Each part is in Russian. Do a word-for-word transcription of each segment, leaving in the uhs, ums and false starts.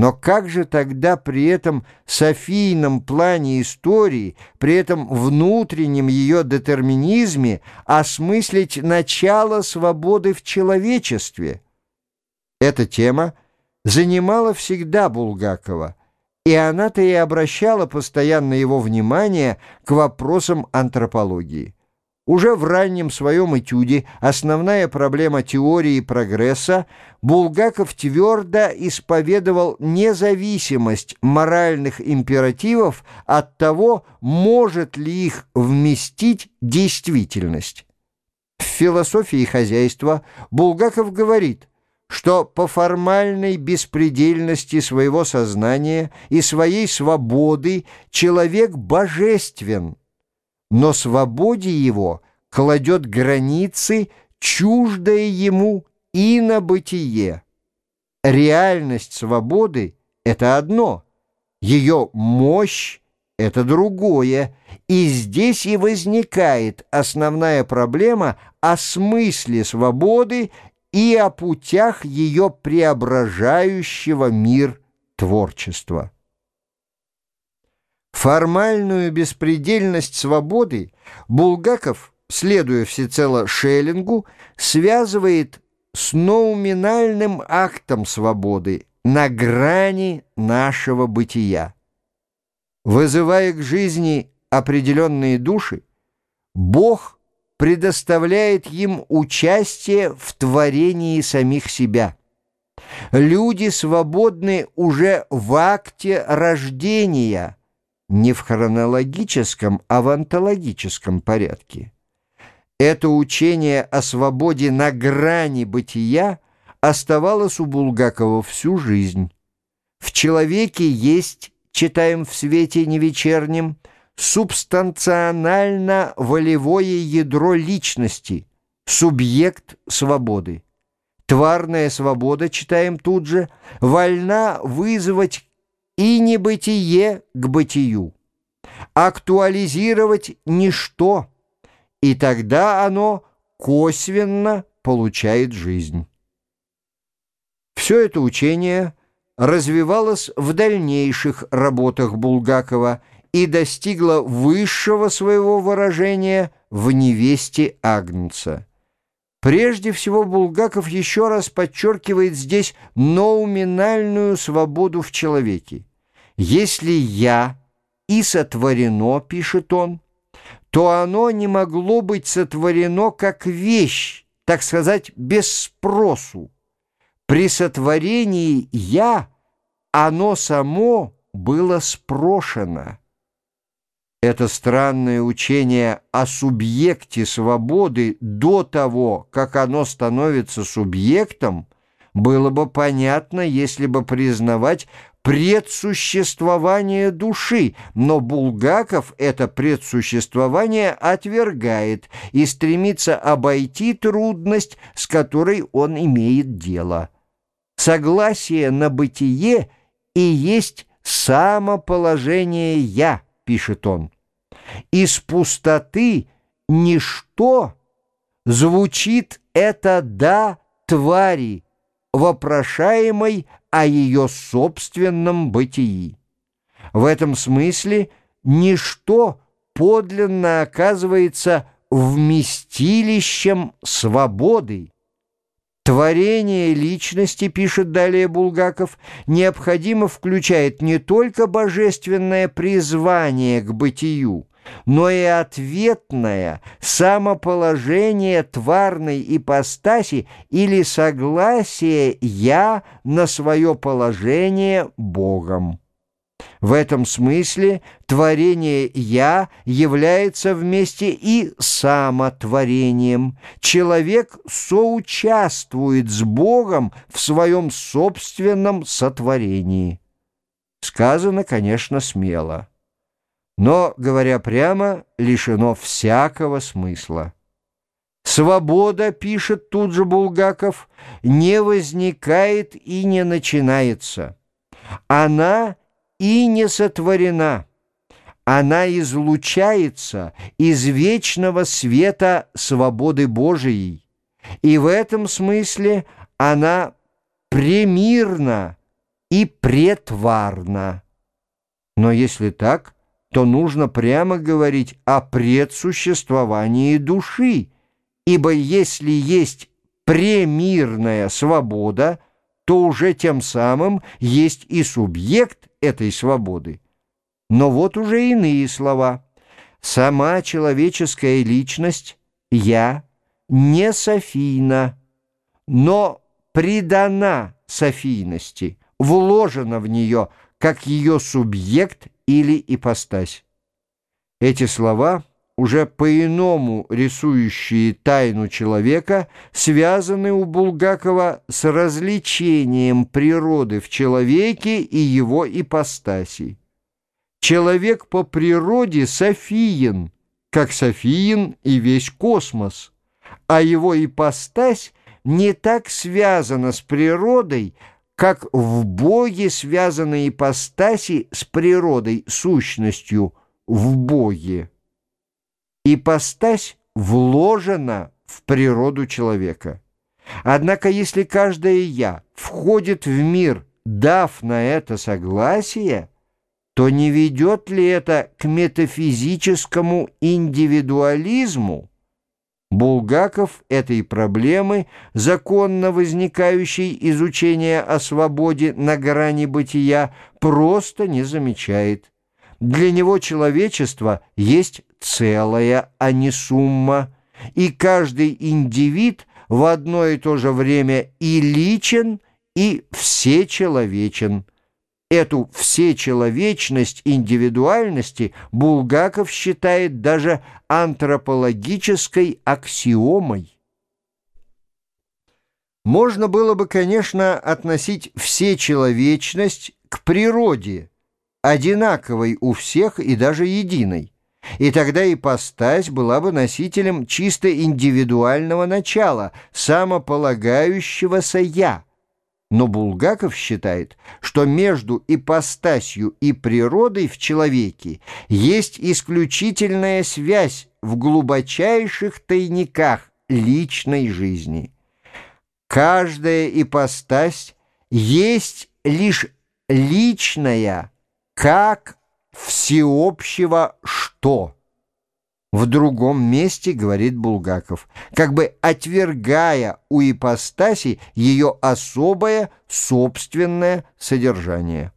Но как же тогда при этом софийном плане истории, при этом внутреннем ее детерминизме осмыслить начало свободы в человечестве? Эта тема занимала всегда Булгакова, и она-то и обращала постоянно его внимание к вопросам антропологии. Уже в раннем своем этюде «Основная проблема теории прогресса» Булгаков твердо исповедовал независимость моральных императивов от того, может ли их вместить действительность. В «Философии хозяйства» Булгаков говорит, что по формальной беспредельности своего сознания и своей свободы человек божествен, но свободе его кладет границы, чуждое ему инобытие. Реальность свободы — это одно, ее мощь — это другое, и здесь и возникает основная проблема о смысле свободы и о путях ее преображающего мир творчества. Формальную беспредельность свободы Булгаков, следуя всецело Шеллингу, связывает с ноуминальным актом свободы на грани нашего бытия. Вызывая к жизни определенные души, Бог предоставляет им участие в творении самих себя. Люди свободны уже в акте рождения, не в хронологическом, а в онтологическом порядке. Это учение о свободе на грани бытия оставалось у Булгакова всю жизнь. В человеке есть, читаем в «Свете невечернем», субстанционально-волевое ядро личности, субъект свободы. Тварная свобода, читаем тут же, вольна вызвать и небытие к бытию, актуализировать ничто, и тогда оно косвенно получает жизнь. Все это учение развивалось в дальнейших работах Булгакова и достигло высшего своего выражения в «Невесте Агнца». Прежде всего, Булгаков еще раз подчеркивает здесь ноуминальную свободу в человеке. «Если «я» и сотворено, — пишет он, — то оно не могло быть сотворено как вещь, так сказать, без спросу. При сотворении «я» оно само было спрошено». Это странное учение о субъекте свободы до того, как оно становится субъектом, было бы понятно, если бы признавать предсуществование души, но Булгаков это предсуществование отвергает и стремится обойти трудность, с которой он имеет дело. Согласие на бытие и есть самоположение «я», пишет он. Из пустоты ничто звучит это «да» твари, вопрошаемой о ее собственном бытии. В этом смысле ничто подлинно оказывается вместилищем свободы. Творение личности, пишет далее Булгаков, необходимо включает не только божественное призвание к бытию, но и ответное самоположение тварной ипостаси или согласие «я» на свое положение Богом. В этом смысле творение «я» является вместе и самотворением. Человек соучаствует с Богом в своем собственном сотворении. Сказано, конечно, смело, но, говоря прямо, лишено всякого смысла. Свобода, пишет тут же Булгаков, не возникает и не начинается. Она и не сотворена. Она излучается из вечного света свободы Божией, и в этом смысле она премирна и претварно. Но если так, то нужно прямо говорить о предсуществовании души, ибо если есть премирная свобода, то уже тем самым есть и субъект этой свободы. Но вот уже иные слова. Сама человеческая личность, я, не софийна, но придана софийности, вложена в нее, как ее субъект или ипостась. Эти слова, уже по-иному рисующие тайну человека, связаны у Булгакова с развлечением природы в человеке и его ипостасей. Человек по природе софиен, как софиен и весь космос, а его ипостась не так связана с природой, как в Боге связаны ипостаси с природой, сущностью в Боге. Ипостась вложена в природу человека. Однако, если каждое «я» входит в мир, дав на это согласие, то не ведет ли это к метафизическому индивидуализму? Булгаков этой проблемы, законно возникающей из учения о свободе на грани бытия, просто не замечает. Для него человечество есть целое, а не сумма, и каждый индивид в одно и то же время и личен, и всечеловечен. Эту всечеловечность индивидуальности Булгаков считает даже антропологической аксиомой. Можно было бы, конечно, относить всечеловечность к природе, одинаковой у всех и даже единой, и тогда ипостась была бы носителем чисто индивидуального начала, самополагающегося «я». Но Булгаков считает, что между ипостасью и природой в человеке есть исключительная связь в глубочайших тайниках личной жизни. Каждая ипостась есть лишь личная, как всеобщего «что». В другом месте говорит Булгаков, как бы отвергая у ипостаси ее особое собственное содержание.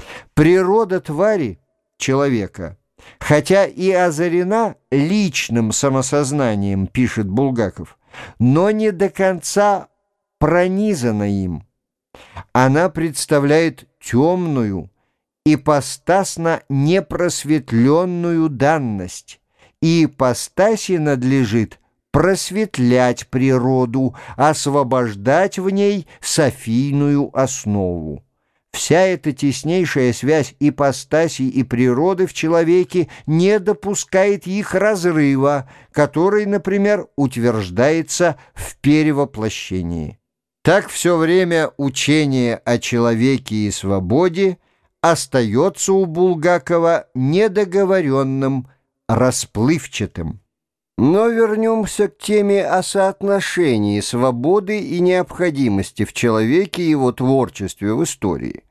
Природа твари, человека, хотя и озарена личным самосознанием, пишет Булгаков, но не до конца пронизана им. Она представляет темную, ипостасно непросветленную данность, и ипостаси надлежит просветлять природу, освобождать в ней софийную основу. Вся эта теснейшая связь ипостаси и природы в человеке не допускает их разрыва, который, например, утверждается в перевоплощении. Так все время учение о человеке и свободе остается у Булгакова недоговоренным, расплывчатым. Но вернемся к теме о соотношении свободы и необходимости в человеке и его творчестве в истории.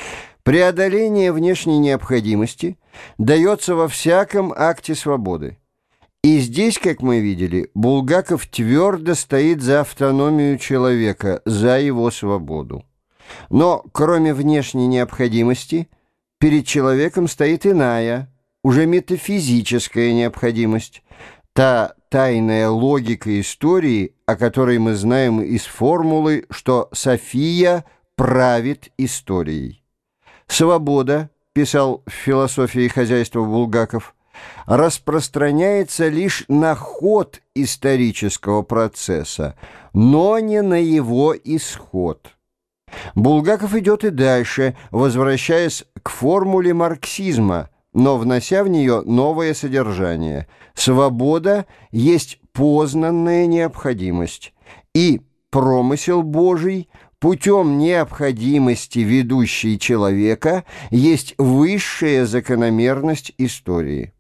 Преодоление внешней необходимости дается во всяком акте свободы. И здесь, как мы видели, Булгаков твердо стоит за автономию человека, за его свободу. Но кроме внешней необходимости, перед человеком стоит иная, уже метафизическая необходимость, та тайная логика истории, о которой мы знаем из формулы, что София правит историей. «Свобода», писал в «Философии хозяйства» Булгаков, распространяется лишь на ход исторического процесса, но не на его исход. Булгаков идет и дальше, возвращаясь к формуле марксизма, но внося в нее новое содержание. Свобода есть познанная необходимость, и промысел Божий, путем необходимости ведущий человека, есть высшая закономерность истории.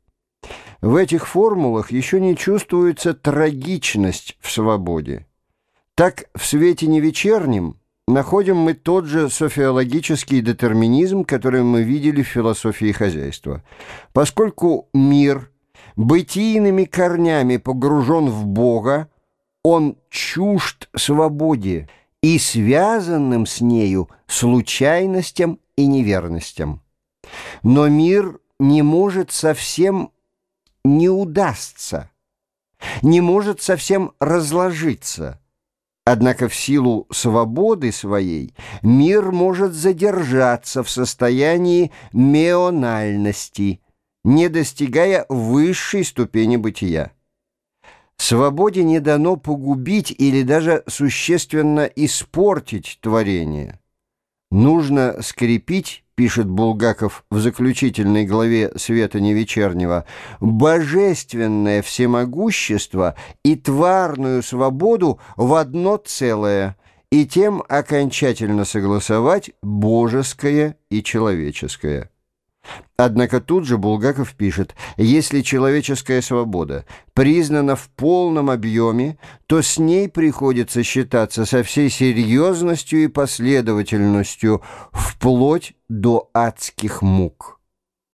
В этих формулах еще не чувствуется трагичность в свободе. Так в «Свете не вечернем» находим мы тот же софиологический детерминизм, который мы видели в философии хозяйства. Поскольку мир бытийными корнями погружен в Бога, он чужд свободе и связанным с нею случайностям и неверностям. Но мир не может совсем не удастся, не может совсем разложиться. Однако в силу свободы своей мир может задержаться в состоянии меональности, не достигая высшей ступени бытия. Свободе не дано погубить или даже существенно испортить творение. Нужно скрепить, пишет Булгаков в заключительной главе «Света невечернего», божественное всемогущество и тварную свободу в одно целое, и тем окончательно согласовать божеское и человеческое. Однако тут же Булгаков пишет: если человеческая свобода признана в полном объеме, то с ней приходится считаться со всей серьезностью и последовательностью вплоть до адских мук.